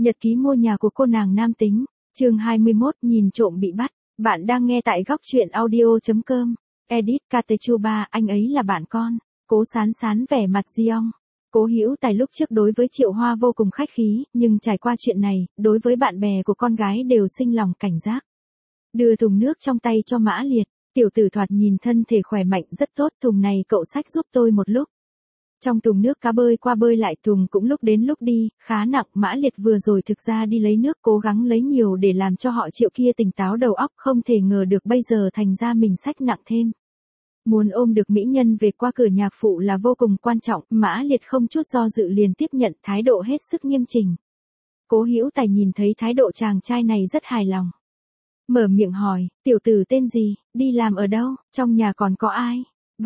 Nhật ký mua nhà của cô nàng nam tính, chương 21, nhìn trộm bị bắt. Bạn đang nghe tại góc truyện audio.com. Edit Katechuba, anh ấy là bạn con. Cố Sán Sán vẻ mặt Giong. Cố Hữu Tài lúc trước đối với Triệu Hoa vô cùng khách khí, nhưng trải qua chuyện này, đối với bạn bè của con gái đều sinh lòng cảnh giác. Đưa thùng nước trong tay cho Mã Liệt, tiểu tử thoạt nhìn thân thể khỏe mạnh rất tốt, thùng này cậu xách giúp tôi một lúc. Trong thùng nước cá bơi qua bơi lại, thùng cũng lúc đến lúc đi, khá nặng. Mã Liệt vừa rồi thực ra đi lấy nước, cố gắng lấy nhiều để làm cho họ Triệu kia tỉnh táo đầu óc, không thể ngờ được bây giờ thành ra mình xách nặng thêm. Muốn ôm được mỹ nhân về qua cửa nhạc phụ là vô cùng quan trọng, Mã Liệt không chút do dự liền tiếp nhận, thái độ hết sức nghiêm chỉnh. Cố Hữu Tài nhìn thấy thái độ chàng trai này rất hài lòng. Mở miệng hỏi, tiểu tử tên gì, đi làm ở đâu, trong nhà còn có ai?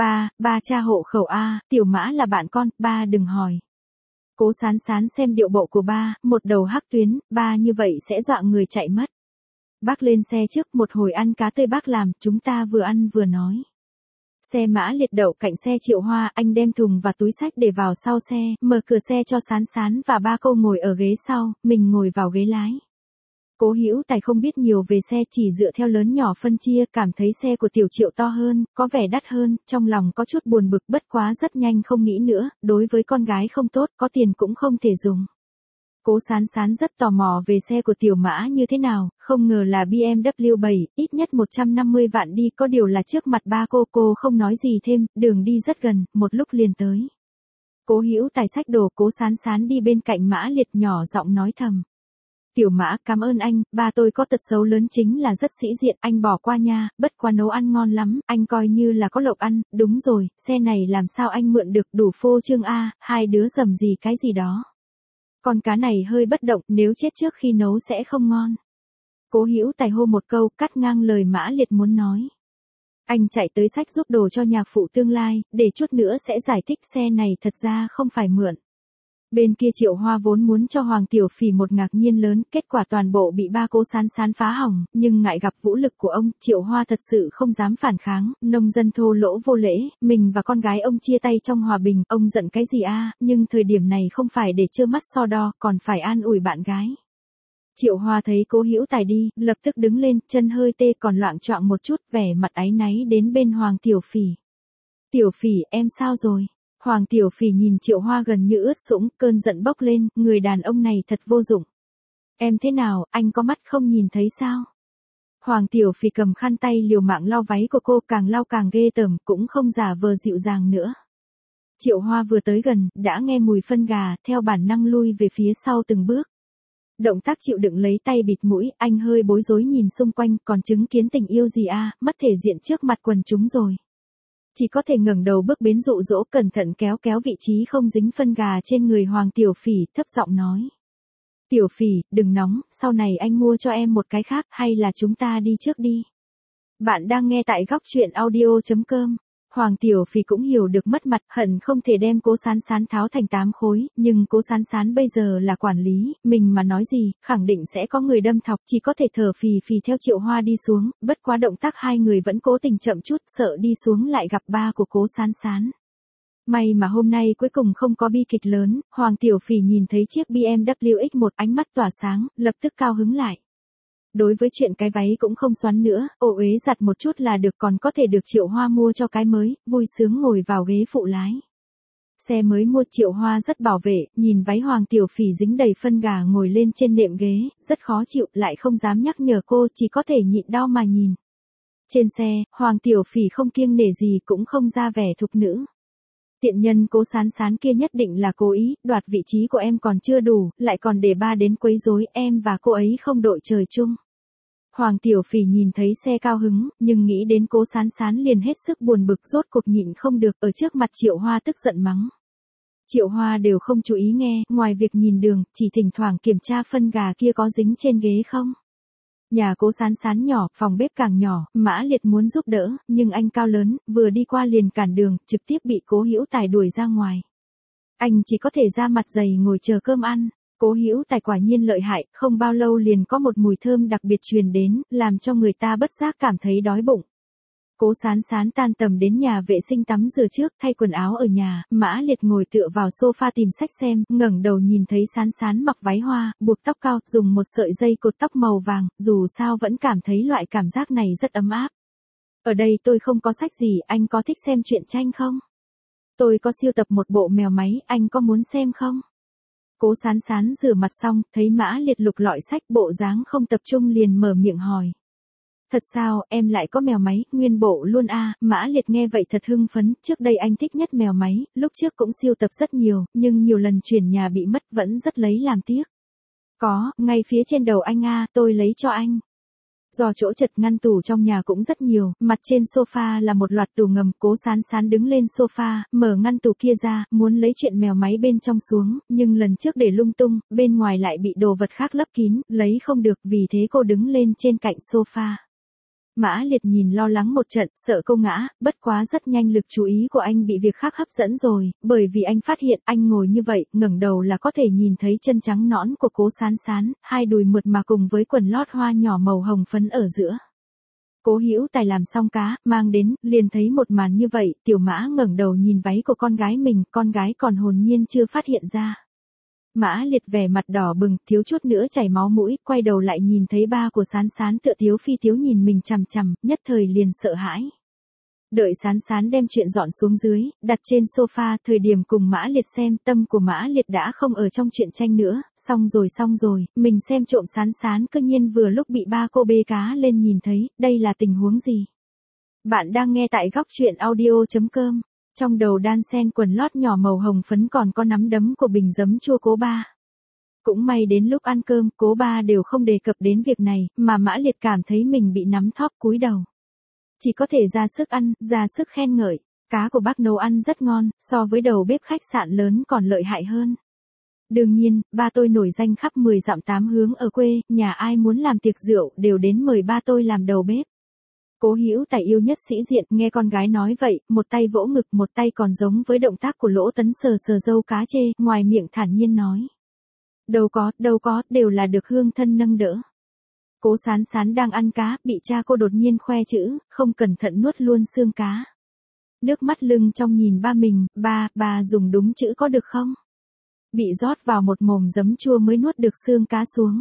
Ba cha hộ khẩu A, tiểu Mã là bạn con, ba đừng hỏi. Cố Sán Sán xem điệu bộ của ba, một đầu hắc tuyến, ba như vậy sẽ dọa người chạy mất. Bác lên xe trước, một hồi ăn cá tươi bác làm, chúng ta vừa ăn vừa nói. Xe Mã Liệt đậu cạnh xe Triệu Hoa, anh đem thùng và túi xách để vào sau xe, mở cửa xe cho Sán Sán và ba cô ngồi ở ghế sau, mình ngồi vào ghế lái. Cố Hữu Tài không biết nhiều về xe, chỉ dựa theo lớn nhỏ phân chia, cảm thấy xe của tiểu Triệu to hơn, có vẻ đắt hơn, trong lòng có chút buồn bực, bất quá rất nhanh không nghĩ nữa, đối với con gái không tốt, có tiền cũng không thể dùng. Cố Sán Sán rất tò mò về xe của tiểu Mã như thế nào, không ngờ là BMW 7, ít nhất 150 vạn đi, có điều là trước mặt ba cô không nói gì thêm, đường đi rất gần, một lúc liền tới. Cố Hữu Tài xách đồ, Cố Sán Sán đi bên cạnh Mã Liệt nhỏ giọng nói thầm. Tiểu Mã, cảm ơn anh, ba tôi có tật xấu lớn chính là rất sĩ diện, anh bỏ qua nha, bất quá nấu ăn ngon lắm, anh coi như là có lộc ăn, đúng rồi, xe này làm sao anh mượn được, đủ phô trương a, hai đứa dầm gì cái gì đó. Con cá này hơi bất động, nếu chết trước khi nấu sẽ không ngon. Cố Hữu Tài hô một câu, cắt ngang lời Mã Liệt muốn nói. Anh chạy tới xách giúp đồ cho nhạc phụ tương lai, để chút nữa sẽ giải thích, xe này thật ra không phải mượn. Bên kia Triệu Hoa vốn muốn cho Hoàng Tiểu Phỉ một ngạc nhiên lớn, kết quả toàn bộ bị ba Cố Sán Sán phá hỏng, nhưng ngại gặp vũ lực của ông, Triệu Hoa thật sự không dám phản kháng, nông dân thô lỗ vô lễ, mình và con gái ông chia tay trong hòa bình, ông giận cái gì a? Nhưng thời điểm này không phải để trơ mắt so đo, còn phải an ủi bạn gái. Triệu Hoa thấy Cố Hữu Tài đi, lập tức đứng lên, chân hơi tê còn loạng choạng một chút, vẻ mặt áy náy đến bên Hoàng Tiểu Phỉ. Tiểu Phỉ, em sao rồi? Hoàng Tiểu Phỉ nhìn Triệu Hoa gần như ướt sũng, cơn giận bốc lên, người đàn ông này thật vô dụng. Em thế nào, anh có mắt không nhìn thấy sao? Hoàng Tiểu Phỉ cầm khăn tay liều mạng lau váy của cô, càng lau càng ghê tởm, cũng không giả vờ dịu dàng nữa. Triệu Hoa vừa tới gần, đã nghe mùi phân gà, theo bản năng lui về phía sau từng bước. Động tác chịu đựng lấy tay bịt mũi, anh hơi bối rối nhìn xung quanh, còn chứng kiến tình yêu gì a, mất thể diện trước mặt quần chúng rồi. Chỉ có thể ngẩng đầu bước đến dụ dỗ, cẩn thận kéo vị trí không dính phân gà trên người Hoàng Tiểu Phỉ, thấp giọng nói. Tiểu Phỉ, đừng nóng, sau này anh mua cho em một cái khác, hay là chúng ta đi trước đi. Bạn đang nghe tại góc truyện audio.com. Hoàng Tiểu Phỉ cũng hiểu được mất mặt, hận không thể đem Cố Sán Sán tháo thành 8 khối, nhưng Cố Sán Sán bây giờ là quản lý, mình mà nói gì, khẳng định sẽ có người đâm thọc, chỉ có thể thở phì phì theo Triệu Hoa đi xuống, bất quá động tác hai người vẫn cố tình chậm chút, sợ đi xuống lại gặp ba của Cố Sán Sán. May mà hôm nay cuối cùng không có bi kịch lớn, Hoàng Tiểu Phỉ nhìn thấy chiếc BMW X1 ánh mắt tỏa sáng, lập tức cao hứng lại. Đối với chuyện cái váy cũng không xoắn nữa, ô uế giặt một chút là được, còn có thể được Triệu Hoa mua cho cái mới, vui sướng ngồi vào ghế phụ lái. Xe mới mua, Triệu Hoa rất bảo vệ, nhìn váy Hoàng Tiểu Phỉ dính đầy phân gà ngồi lên trên nệm ghế, rất khó chịu, lại không dám nhắc nhở cô, chỉ có thể nhịn đau mà nhìn. Trên xe, Hoàng Tiểu Phỉ không kiêng nể gì, cũng không ra vẻ thục nữ. Tiện nhân Cố Sán Sán kia nhất định là cố ý, đoạt vị trí của em còn chưa đủ, lại còn để ba đến quấy rối, em và cô ấy không đội trời chung. Hoàng Tiểu Phỉ nhìn thấy xe cao hứng, nhưng nghĩ đến Cố Sán Sán liền hết sức buồn bực, rốt cuộc nhịn không được, ở trước mặt Triệu Hoa tức giận mắng. Triệu Hoa đều không chú ý nghe, ngoài việc nhìn đường, chỉ thỉnh thoảng kiểm tra phân gà kia có dính trên ghế không. Nhà Cố Sán Sán nhỏ, phòng bếp càng nhỏ, Mã Liệt muốn giúp đỡ, nhưng anh cao lớn, vừa đi qua liền cản đường, trực tiếp bị Cố Hữu Tài đuổi ra ngoài. Anh chỉ có thể ra mặt dày ngồi chờ cơm ăn. Cố Hữu Tài quả nhiên lợi hại, không bao lâu liền có một mùi thơm đặc biệt truyền đến, làm cho người ta bất giác cảm thấy đói bụng. Cố Sán Sán tan tầm đến nhà vệ sinh tắm rửa trước, thay quần áo ở nhà, Mã Liệt ngồi tựa vào sofa tìm sách xem, ngẩng đầu nhìn thấy Sán Sán mặc váy hoa, buộc tóc cao, dùng một sợi dây cột tóc màu vàng, dù sao vẫn cảm thấy loại cảm giác này rất ấm áp. Ở đây tôi không có sách gì, anh có thích xem truyện tranh không? Tôi có sưu tập một bộ mèo máy, anh có muốn xem không? Cố Sán Sán rửa mặt xong, thấy Mã Liệt lục lọi sách, bộ dáng không tập trung liền mở miệng hỏi. Thật sao, em lại có mèo máy, nguyên bộ luôn à? Mã Liệt nghe vậy thật hưng phấn, trước đây anh thích nhất mèo máy, lúc trước cũng sưu tập rất nhiều, nhưng nhiều lần chuyển nhà bị mất vẫn rất lấy làm tiếc. Có, ngay phía trên đầu anh à, tôi lấy cho anh. Do chỗ chật ngăn tủ trong nhà cũng rất nhiều, mặt trên sofa là một loạt tủ ngầm, Cố Sán Sán đứng lên sofa, mở ngăn tủ kia ra, muốn lấy chuyện mèo máy bên trong xuống, nhưng lần trước để lung tung, bên ngoài lại bị đồ vật khác lấp kín, lấy không được, vì thế cô đứng lên trên cạnh sofa. Mã Liệt nhìn lo lắng một trận, sợ cô ngã, bất quá rất nhanh lực chú ý của anh bị việc khác hấp dẫn rồi, bởi vì anh phát hiện anh ngồi như vậy, ngẩng đầu là có thể nhìn thấy chân trắng nõn của Cố Sán Sán, hai đùi mượt mà cùng với quần lót hoa nhỏ màu hồng phấn ở giữa. Cố Hữu Tài làm xong cá, mang đến, liền thấy một màn như vậy, Tiểu Mã ngẩng đầu nhìn váy của con gái mình, con gái còn hồn nhiên chưa phát hiện ra. Mã Liệt vẻ mặt đỏ bừng, thiếu chút nữa chảy máu mũi, quay đầu lại nhìn thấy ba của Sán Sán tựa thiếu phi thiếu nhìn mình chằm chằm, nhất thời liền sợ hãi. Đợi Sán Sán đem chuyện dọn xuống dưới, đặt trên sofa, thời điểm cùng Mã Liệt xem, tâm của Mã Liệt đã không ở trong truyện tranh nữa, xong rồi, mình xem trộm Sán Sán cơ nhiên vừa lúc bị ba cô bê cá lên nhìn thấy, đây là tình huống gì? Bạn đang nghe tại góc truyện audio.com. Trong đầu đan sen quần lót nhỏ màu hồng phấn còn có nắm đấm của bình giấm chua Cố Ba. Cũng may đến lúc ăn cơm, Cố Ba đều không đề cập đến việc này, mà Mã Liệt cảm thấy mình bị nắm thóp cúi đầu. Chỉ có thể ra sức ăn, ra sức khen ngợi, cá của bác nấu ăn rất ngon, so với đầu bếp khách sạn lớn còn lợi hại hơn. Đương nhiên, ba tôi nổi danh khắp 10 dặm 8 hướng ở quê, nhà ai muốn làm tiệc rượu đều đến mời ba tôi làm đầu bếp. Cố Hữu Tài yêu nhất sĩ diện, nghe con gái nói vậy, một tay vỗ ngực, một tay còn giống với động tác của Lỗ Tấn sờ sờ râu cá chê, ngoài miệng thản nhiên nói. Đâu có, đều là được hương thân nâng đỡ. Cố Sán Sán đang ăn cá, bị cha cô đột nhiên khoe chữ, không cẩn thận nuốt luôn xương cá. Nước mắt lưng trong nhìn ba mình, ba dùng đúng chữ có được không? Bị rót vào một mồm giấm chua mới nuốt được xương cá xuống.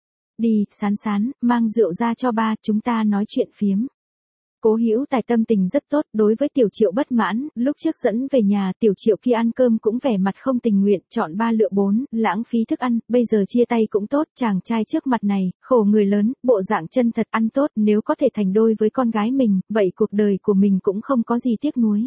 Đi, Sán Sán, mang rượu ra cho ba, chúng ta nói chuyện phiếm. Cố Hữu Tài tâm tình rất tốt, đối với Tiểu Triệu bất mãn, lúc trước dẫn về nhà, Tiểu Triệu kia ăn cơm cũng vẻ mặt không tình nguyện, chọn 3 lựa 4, lãng phí thức ăn, bây giờ chia tay cũng tốt, chàng trai trước mặt này, khổ người lớn, bộ dạng chân thật ăn tốt, nếu có thể thành đôi với con gái mình, vậy cuộc đời của mình cũng không có gì tiếc nuối.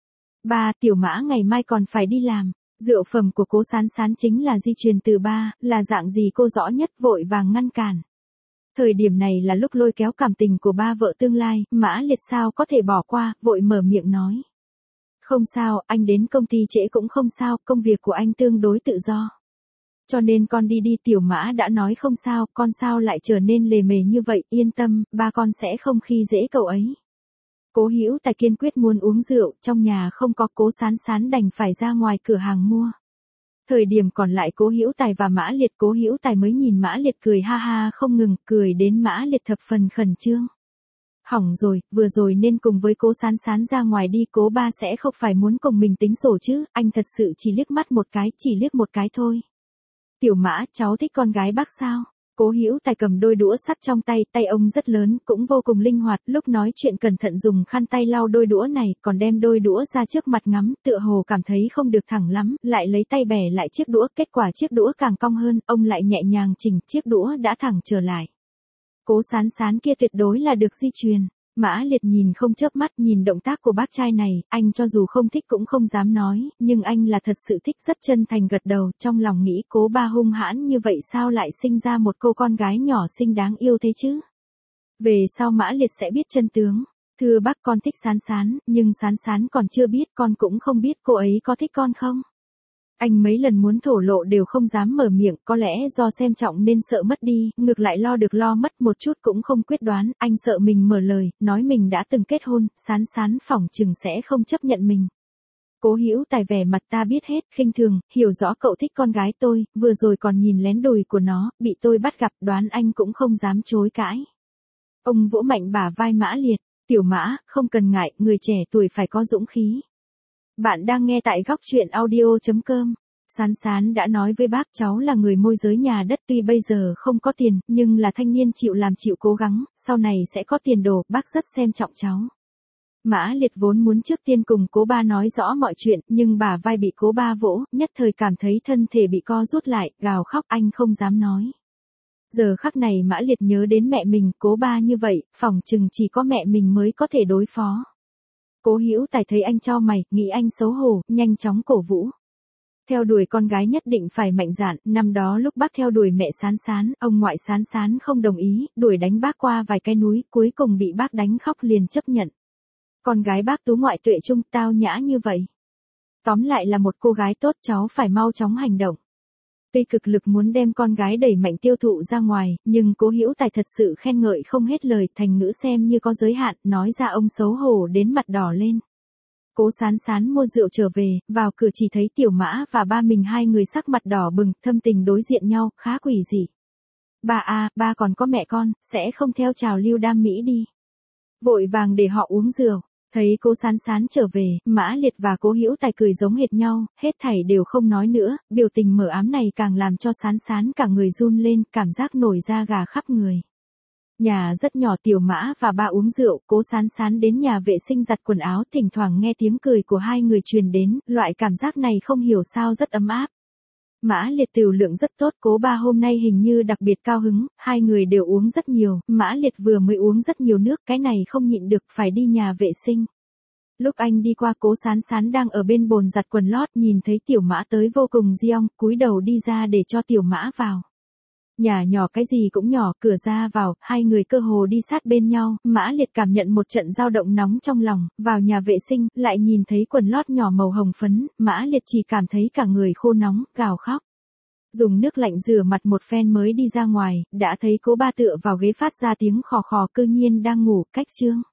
Ba, Tiểu Mã ngày mai còn phải đi làm. Rượu phẩm của Cố Sán Sán chính là di truyền từ ba, là dạng gì cô rõ nhất, vội vàng ngăn cản. Thời điểm này là lúc lôi kéo cảm tình của ba vợ tương lai, Mã Liệt sao có thể bỏ qua, vội mở miệng nói. Không sao, anh đến công ty trễ cũng không sao, công việc của anh tương đối tự do. Cho nên con đi đi. Tiểu Mã đã nói không sao, con sao lại trở nên lề mề như vậy, yên tâm, ba con sẽ không khi dễ cậu ấy. Cố Hữu Tài kiên quyết muốn uống rượu, trong nhà không có, Cố Sán Sán đành phải ra ngoài cửa hàng mua. Thời điểm còn lại Cố Hữu Tài và Mã Liệt, Cố Hữu Tài mới nhìn Mã Liệt cười ha ha không ngừng, cười đến Mã Liệt thập phần khẩn trương. Hỏng rồi, vừa rồi nên cùng với Cố Sán Sán ra ngoài đi, Cố Ba sẽ không phải muốn cùng mình tính sổ chứ, anh thật sự chỉ liếc mắt một cái, chỉ liếc một cái thôi. Tiểu Mã, cháu thích con gái bác sao? Cố Hữu Tài cầm đôi đũa sắt trong tay, tay ông rất lớn, cũng vô cùng linh hoạt, lúc nói chuyện cẩn thận dùng khăn tay lau đôi đũa này, còn đem đôi đũa ra trước mặt ngắm, tựa hồ cảm thấy không được thẳng lắm, lại lấy tay bẻ lại chiếc đũa, kết quả chiếc đũa càng cong hơn, ông lại nhẹ nhàng chỉnh, chiếc đũa đã thẳng trở lại. Cố Sán Sán kia tuyệt đối là được di truyền. Mã Liệt nhìn không chớp mắt, nhìn động tác của bác trai này, anh cho dù không thích cũng không dám nói, nhưng anh là thật sự thích, rất chân thành gật đầu, trong lòng nghĩ Cố Ba hung hãn như vậy sao lại sinh ra một cô con gái nhỏ xinh đáng yêu thế chứ? Về sau Mã Liệt sẽ biết chân tướng. Thưa bác, con thích Sán Sán, nhưng Sán Sán còn chưa biết, con cũng không biết cô ấy có thích con không? Anh mấy lần muốn thổ lộ đều không dám mở miệng, có lẽ do xem trọng nên sợ mất đi, ngược lại lo được lo mất, một chút cũng không quyết đoán, anh sợ mình mở lời, nói mình đã từng kết hôn, Sán Sán phỏng chừng sẽ không chấp nhận mình. Cố Hữu Tài vẻ mặt ta biết hết, khinh thường, hiểu rõ cậu thích con gái tôi, vừa rồi còn nhìn lén đùi của nó, bị tôi bắt gặp, đoán anh cũng không dám chối cãi. Ông vỗ mạnh bả vai Mã Liệt. Tiểu Mã, không cần ngại, người trẻ tuổi phải có dũng khí. Bạn đang nghe tại góc chuyện audio.com. Sán Sán đã nói với bác cháu là người môi giới nhà đất, tuy bây giờ không có tiền, nhưng là thanh niên chịu làm chịu cố gắng, sau này sẽ có tiền đồ, bác rất xem trọng cháu. Mã Liệt vốn muốn trước tiên cùng cố ba nói rõ mọi chuyện, nhưng bả vai bị cố ba vỗ, nhất thời cảm thấy thân thể bị co rút lại, gào khóc, anh không dám nói. Giờ khắc này Mã Liệt nhớ đến mẹ mình, cố ba như vậy, phỏng chừng chỉ có mẹ mình mới có thể đối phó. Cố Hữu Tài thấy anh chau mày, nghĩ anh xấu hổ, nhanh chóng cổ vũ. Theo đuổi con gái nhất định phải mạnh dạn, năm đó lúc bác theo đuổi mẹ Sán Sán, ông ngoại Sán Sán không đồng ý, đuổi đánh bác qua vài cái núi, cuối cùng bị bác đánh khóc liền chấp nhận. Con gái bác tú ngoại tuệ trung, tao nhã như vậy. Tóm lại là một cô gái tốt, cháu phải mau chóng hành động. Tuy cực lực muốn đem con gái đẩy mạnh tiêu thụ ra ngoài, nhưng Cố Hữu Tài thật sự khen ngợi không hết lời, thành ngữ xem như có giới hạn, nói ra ông xấu hổ đến mặt đỏ lên. Cố Sán Sán mua rượu trở về, vào cửa chỉ thấy Tiểu Mã và ba mình hai người sắc mặt đỏ bừng, thâm tình đối diện nhau, khá quỷ dị. Ba à, ba còn có mẹ con, sẽ không theo trào lưu đam mỹ đi. Vội vàng để họ uống rượu. Thấy Cố Sán Sán trở về, Mã Liệt và Cố Hữu Tài cười giống hệt nhau, hết thảy đều không nói nữa, biểu tình mờ ám này càng làm cho Sán Sán cả người run lên, cảm giác nổi da gà khắp người. Nhà rất nhỏ, Tiểu Mã và ba uống rượu, Cố Sán Sán đến nhà vệ sinh giặt quần áo, thỉnh thoảng nghe tiếng cười của hai người truyền đến, loại cảm giác này không hiểu sao rất ấm áp. Mã Liệt tiểu lượng rất tốt, cố ba hôm nay hình như đặc biệt cao hứng, hai người đều uống rất nhiều, Mã Liệt vừa mới uống rất nhiều nước, cái này không nhịn được phải đi nhà vệ sinh. Lúc anh đi qua, Cố Sán Sán đang ở bên bồn giặt quần lót, nhìn thấy Tiểu Mã tới vô cùng giong, cúi đầu đi ra để cho Tiểu Mã vào. Nhà nhỏ cái gì cũng nhỏ, cửa ra vào, hai người cơ hồ đi sát bên nhau, Mã Liệt cảm nhận một trận dao động nóng trong lòng, vào nhà vệ sinh, lại nhìn thấy quần lót nhỏ màu hồng phấn, Mã Liệt chỉ cảm thấy cả người khô nóng, gào khóc. Dùng nước lạnh rửa mặt một phen mới đi ra ngoài, đã thấy cố ba tựa vào ghế phát ra tiếng khò khò, cư nhiên đang ngủ, cách chương.